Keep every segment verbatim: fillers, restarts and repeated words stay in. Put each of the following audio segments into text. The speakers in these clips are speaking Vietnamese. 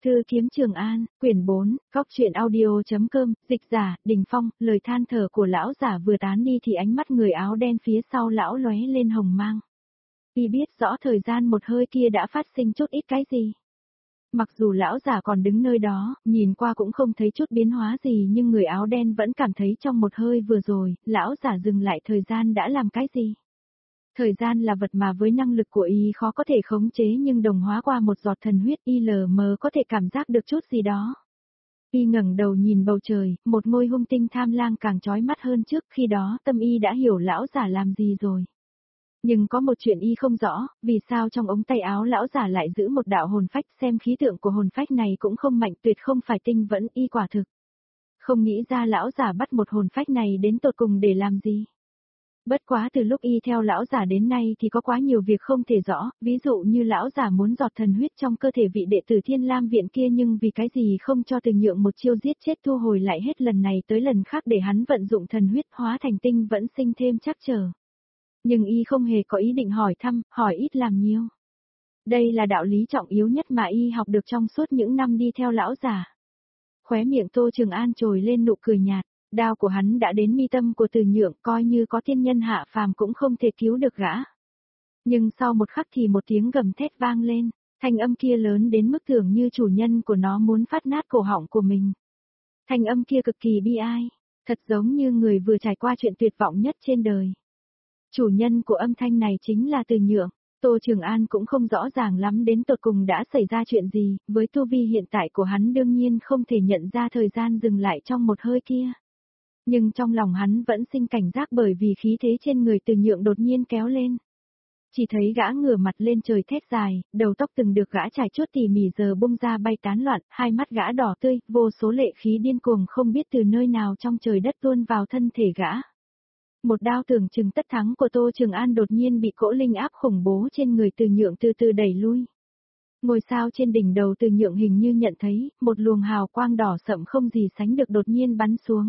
Cư kiếm Trường An, quyển bốn, góc truyện audio.com, dịch giả, Đình Phong, lời than thở của lão giả vừa tán đi thì ánh mắt người áo đen phía sau lão lóe lên hồng mang. Y biết rõ thời gian một hơi kia đã phát sinh chút ít cái gì. Mặc dù lão giả còn đứng nơi đó, nhìn qua cũng không thấy chút biến hóa gì nhưng người áo đen vẫn cảm thấy trong một hơi vừa rồi, lão giả dừng lại thời gian đã làm cái gì. Thời gian là vật mà với năng lực của y khó có thể khống chế nhưng đồng hóa qua một giọt thần huyết y lờ mờ có thể cảm giác được chút gì đó. Y ngẩng đầu nhìn bầu trời, một môi hung tinh tham lang càng chói mắt hơn trước, khi đó tâm y đã hiểu lão giả làm gì rồi. Nhưng có một chuyện y không rõ, vì sao trong ống tay áo lão giả lại giữ một đạo hồn phách, xem khí tượng của hồn phách này cũng không mạnh, tuyệt không phải tinh vẫn y quả thực. Không nghĩ ra lão giả bắt một hồn phách này đến tột cùng để làm gì. Bất quá từ lúc y theo lão giả đến nay thì có quá nhiều việc không thể rõ, ví dụ như lão giả muốn giọt thần huyết trong cơ thể vị đệ tử Thiên Lam viện kia nhưng vì cái gì không cho Từ Nhượng một chiêu giết chết thu hồi lại hết lần này tới lần khác để hắn vận dụng thần huyết hóa thành tinh vẫn sinh thêm trắc trở. Nhưng y không hề có ý định hỏi thăm, hỏi ít làm nhiều. Đây là đạo lý trọng yếu nhất mà y học được trong suốt những năm đi theo lão giả. Khóe miệng Tô Trường An trồi lên nụ cười nhạt. Đao của hắn đã đến mi tâm của Từ Nhượng, coi như có thiên nhân hạ phàm cũng không thể cứu được gã. Nhưng sau một khắc thì một tiếng gầm thét vang lên, thanh âm kia lớn đến mức tưởng như chủ nhân của nó muốn phát nát cổ họng của mình. Thanh âm kia cực kỳ bi ai, thật giống như người vừa trải qua chuyện tuyệt vọng nhất trên đời. Chủ nhân của âm thanh này chính là Từ Nhượng. Tô Trường An cũng không rõ ràng lắm đến tột cùng đã xảy ra chuyện gì, với tu vi hiện tại của hắn đương nhiên không thể nhận ra thời gian dừng lại trong một hơi kia. Nhưng trong lòng hắn vẫn sinh cảnh giác bởi vì khí thế trên người Từ Nhượng đột nhiên kéo lên. Chỉ thấy gã ngửa mặt lên trời thét dài, đầu tóc từng được gã trải chuốt tỉ mỉ giờ bung ra bay tán loạn, hai mắt gã đỏ tươi, vô số lệ khí điên cuồng không biết từ nơi nào trong trời đất tuôn vào thân thể gã. Một đao tưởng chừng tất thắng của Tô Trường An đột nhiên bị cỗ linh áp khủng bố trên người Từ Nhượng từ từ đẩy lui. Ngôi sao trên đỉnh đầu Từ Nhượng hình như nhận thấy, một luồng hào quang đỏ sậm không gì sánh được đột nhiên bắn xuống.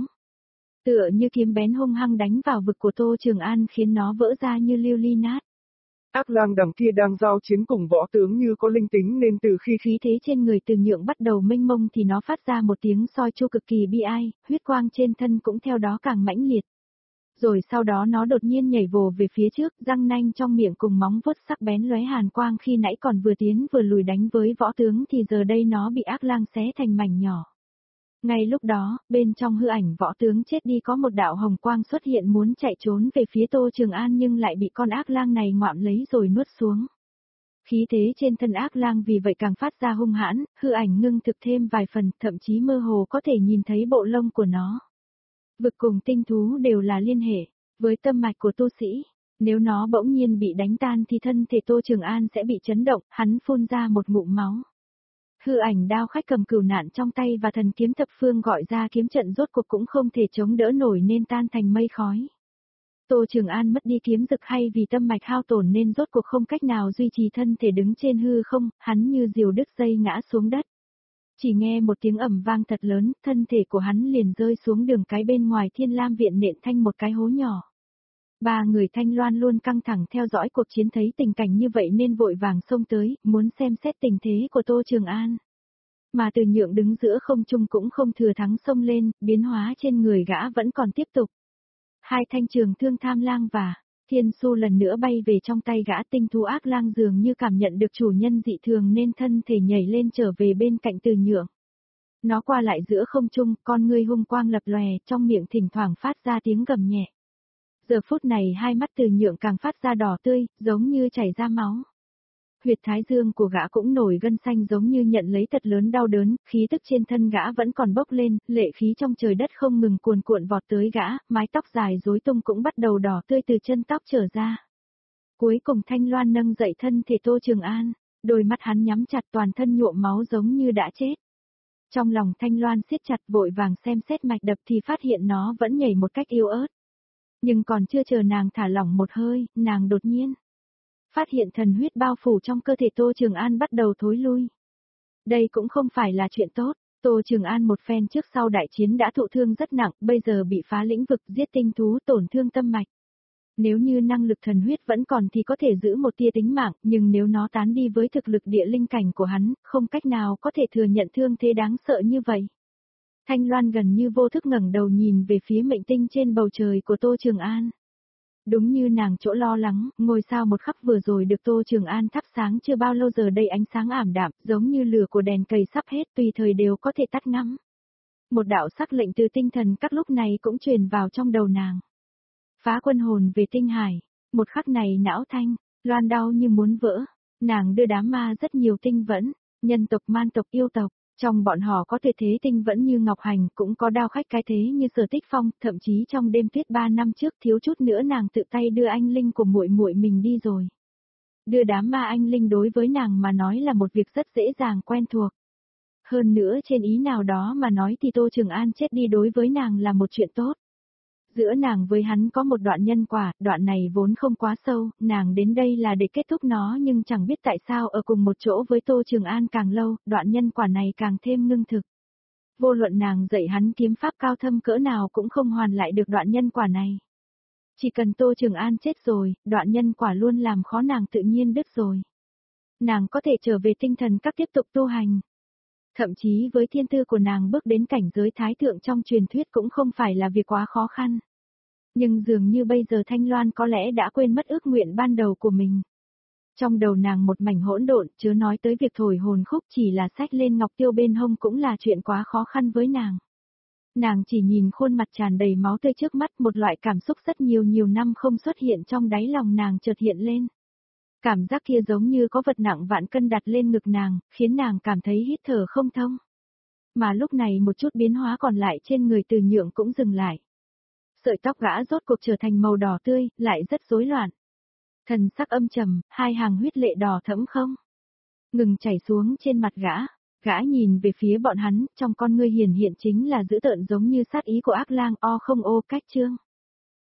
Tựa như kiếm bén hung hăng đánh vào vực của Tô Trường An khiến nó vỡ ra như lưu ly nát. Ác lang đằng kia đang giao chiến cùng võ tướng như có linh tính nên từ khi khí thế trên người Từ Nhượng bắt đầu mênh mông thì nó phát ra một tiếng soi chu cực kỳ bi ai, huyết quang trên thân cũng theo đó càng mãnh liệt. Rồi sau đó nó đột nhiên nhảy vồ về phía trước, răng nanh trong miệng cùng móng vuốt sắc bén lóe hàn quang khi nãy còn vừa tiến vừa lùi đánh với võ tướng thì giờ đây nó bị ác lang xé thành mảnh nhỏ. Ngay lúc đó, bên trong hư ảnh võ tướng chết đi có một đạo hồng quang xuất hiện muốn chạy trốn về phía Tô Trường An nhưng lại bị con ác lang này ngoạm lấy rồi nuốt xuống. Khí thế trên thân ác lang vì vậy càng phát ra hung hãn, hư ảnh ngưng thực thêm vài phần, thậm chí mơ hồ có thể nhìn thấy bộ lông của nó. Vực cùng tinh thú đều là liên hệ với tâm mạch của tu sĩ, nếu nó bỗng nhiên bị đánh tan thì thân thể Tô Trường An sẽ bị chấn động, hắn phun ra một ngụm máu. Hư ảnh đao khách cầm cửu nạn trong tay và thần kiếm thập phương gọi ra kiếm trận rốt cuộc cũng không thể chống đỡ nổi nên tan thành mây khói. Tô Trường An mất đi kiếm dực hay vì tâm mạch hao tổn nên rốt cuộc không cách nào duy trì thân thể đứng trên hư không, hắn như diều đứt dây ngã xuống đất. Chỉ nghe một tiếng ầm vang thật lớn, thân thể của hắn liền rơi xuống đường cái bên ngoài Thiên Lam viện nện thành một cái hố nhỏ. Ba người Thanh Loan luôn căng thẳng theo dõi cuộc chiến thấy tình cảnh như vậy nên vội vàng xông tới, muốn xem xét tình thế của Tô Trường An. Mà Từ Nhượng đứng giữa không trung cũng không thừa thắng xông lên, biến hóa trên người gã vẫn còn tiếp tục. Hai thanh trường thương tham lang và thiên su lần nữa bay về trong tay gã, tinh thú ác lang dường như cảm nhận được chủ nhân dị thường nên thân thể nhảy lên trở về bên cạnh Từ Nhượng. Nó qua lại giữa không trung, con ngươi hung quang lập lòe, trong miệng thỉnh thoảng phát ra tiếng gầm nhẹ. Giờ phút này hai mắt Từ Nhượng càng phát ra đỏ tươi, giống như chảy ra máu. Huyệt thái dương của gã cũng nổi gân xanh giống như nhận lấy thật lớn đau đớn, khí tức trên thân gã vẫn còn bốc lên, lệ khí trong trời đất không ngừng cuồn cuộn vọt tới gã, mái tóc dài rối tung cũng bắt đầu đỏ tươi từ chân tóc trở ra. Cuối cùng Thanh Loan nâng dậy thân thể Tô Trường An, đôi mắt hắn nhắm chặt toàn thân nhuộm máu giống như đã chết. Trong lòng Thanh Loan siết chặt vội vàng xem xét mạch đập thì phát hiện nó vẫn nhảy một cách yếu ớt. Nhưng còn chưa chờ nàng thả lỏng một hơi, nàng đột nhiên phát hiện thần huyết bao phủ trong cơ thể Tô Trường An bắt đầu thối lui. Đây cũng không phải là chuyện tốt, Tô Trường An một phen trước sau đại chiến đã thụ thương rất nặng, bây giờ bị phá lĩnh vực giết tinh thú tổn thương tâm mạch. Nếu như năng lực thần huyết vẫn còn thì có thể giữ một tia tính mạng, nhưng nếu nó tán đi với thực lực địa linh cảnh của hắn, không cách nào có thể thừa nhận thương thế đáng sợ như vậy. Thanh Loan gần như vô thức ngẩng đầu nhìn về phía mệnh tinh trên bầu trời của Tô Trường An. Đúng như nàng chỗ lo lắng, ngôi sao một khắc vừa rồi được Tô Trường An thắp sáng chưa bao lâu giờ đây ánh sáng ảm đạm, giống như lửa của đèn cầy sắp hết tùy thời đều có thể tắt ngắm. Một đạo sắc lệnh từ tinh thần các lúc này cũng truyền vào trong đầu nàng. Phá quân hồn về tinh hải, một khắc này não Thanh, Loan đau như muốn vỡ, nàng đưa đám ma rất nhiều tinh vẫn, nhân tộc man tộc yêu tộc, trong bọn họ có tuyệt thế tinh vẫn như Ngọc Hành, cũng có đao khách cái thế như Sở Tích Phong, thậm chí trong đêm tuyết ba năm trước thiếu chút nữa nàng tự tay đưa anh linh của muội muội mình đi rồi. Đưa đám ma anh linh đối với nàng mà nói là một việc rất dễ dàng quen thuộc. Hơn nữa trên ý nào đó mà nói thì Tô Trường An chết đi đối với nàng là một chuyện tốt. Giữa nàng với hắn có một đoạn nhân quả, đoạn này vốn không quá sâu, nàng đến đây là để kết thúc nó nhưng chẳng biết tại sao ở cùng một chỗ với Tô Trường An càng lâu, đoạn nhân quả này càng thêm ngưng thực. Vô luận nàng dạy hắn kiếm pháp cao thâm cỡ nào cũng không hoàn lại được đoạn nhân quả này. Chỉ cần Tô Trường An chết rồi, đoạn nhân quả luôn làm khó nàng tự nhiên đứt rồi. Nàng có thể trở về tinh thần các tiếp tục tu hành. Thậm chí với thiên tư của nàng bước đến cảnh giới thái thượng trong truyền thuyết cũng không phải là việc quá khó khăn. Nhưng dường như bây giờ Thanh Loan có lẽ đã quên mất ước nguyện ban đầu của mình. Trong đầu nàng một mảnh hỗn độn, chớ nói tới việc thổi hồn khúc, chỉ là xách lên ngọc tiêu bên hông cũng là chuyện quá khó khăn với nàng. Nàng chỉ nhìn khuôn mặt tràn đầy máu tươi trước mắt, một loại cảm xúc rất nhiều nhiều năm không xuất hiện trong đáy lòng nàng chợt hiện lên. Cảm giác kia giống như có vật nặng vạn cân đặt lên ngực nàng, khiến nàng cảm thấy hít thở không thông. Mà lúc này một chút biến hóa còn lại trên người Từ Nhượng cũng dừng lại. Sợi tóc gã rốt cuộc trở thành màu đỏ tươi, lại rất rối loạn. Thần sắc âm trầm, hai hàng huyết lệ đỏ thẫm không ngừng chảy xuống trên mặt gã. Gã nhìn về phía bọn hắn, trong con ngươi hiển hiện chính là dữ tợn giống như sát ý của ác lang o không ô cách trương.